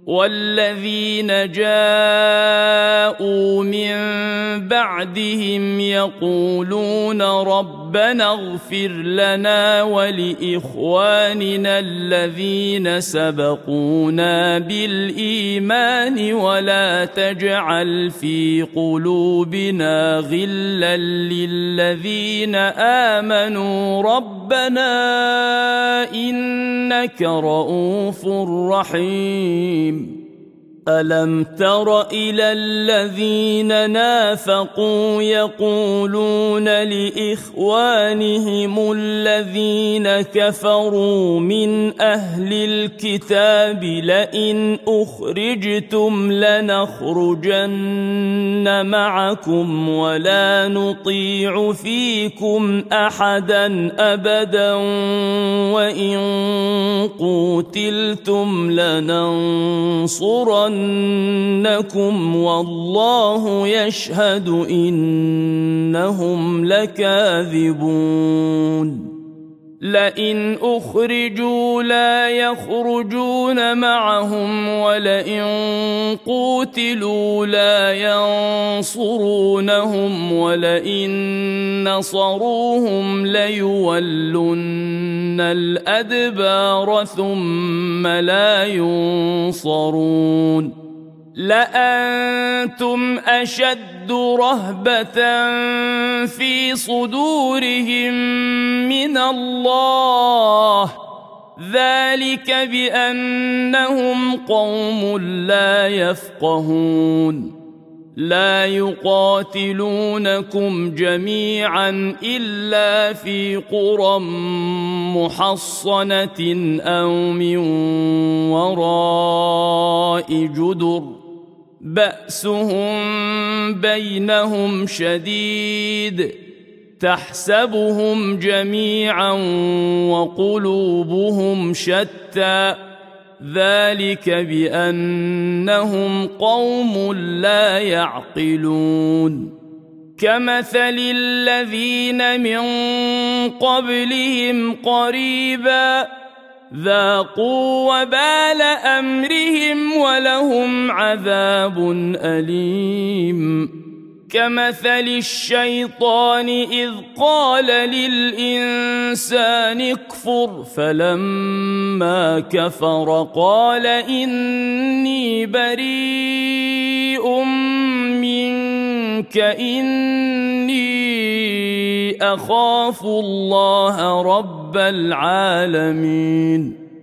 والذين جاءوا من بعدهم يقولون ربنا اغفر لنا ولإخواننا الذين سبقونا بالإيمان ولا تجعل في قلوبنا غلا للذين آمنوا ربنا إنك رؤوف رحيم. ألم تر إلى الذين نافقوا يقولون لإخوانهم الذين كفروا من أهل الكتاب لئن أخرجتم لنخرجن معكم ولا نطيع فيكم أحدا أبدا وإن قوتلتم لننصرنكم والله يشهد إنهم لكاذبون. لئن أخرجوا لا يخرجون معهم ولئن قوتلوا لا ينصرونهم ولئن نصروهم ليولن الأدبار ثم لا ينصرون. لأنتم أشد رهبة في صدورهم من الله ذلك بأنهم قوم لا يفقهون. لا يقاتلونكم جميعا إلا في قرى محصنة أو من وراء جدر بأسهم بينهم شديد تحسبهم جميعا وقلوبهم شتى ذلك بأنهم قوم لا يعقلون. كمثل الذين من قبلهم قريبا ذاقوا وبال أمرهم ولهم عذاب أليم. كمثل الشيطان إذ قال للإنسان اكفر فلما كفر قال إني بريء منك إني أخاف الله رب العالمين.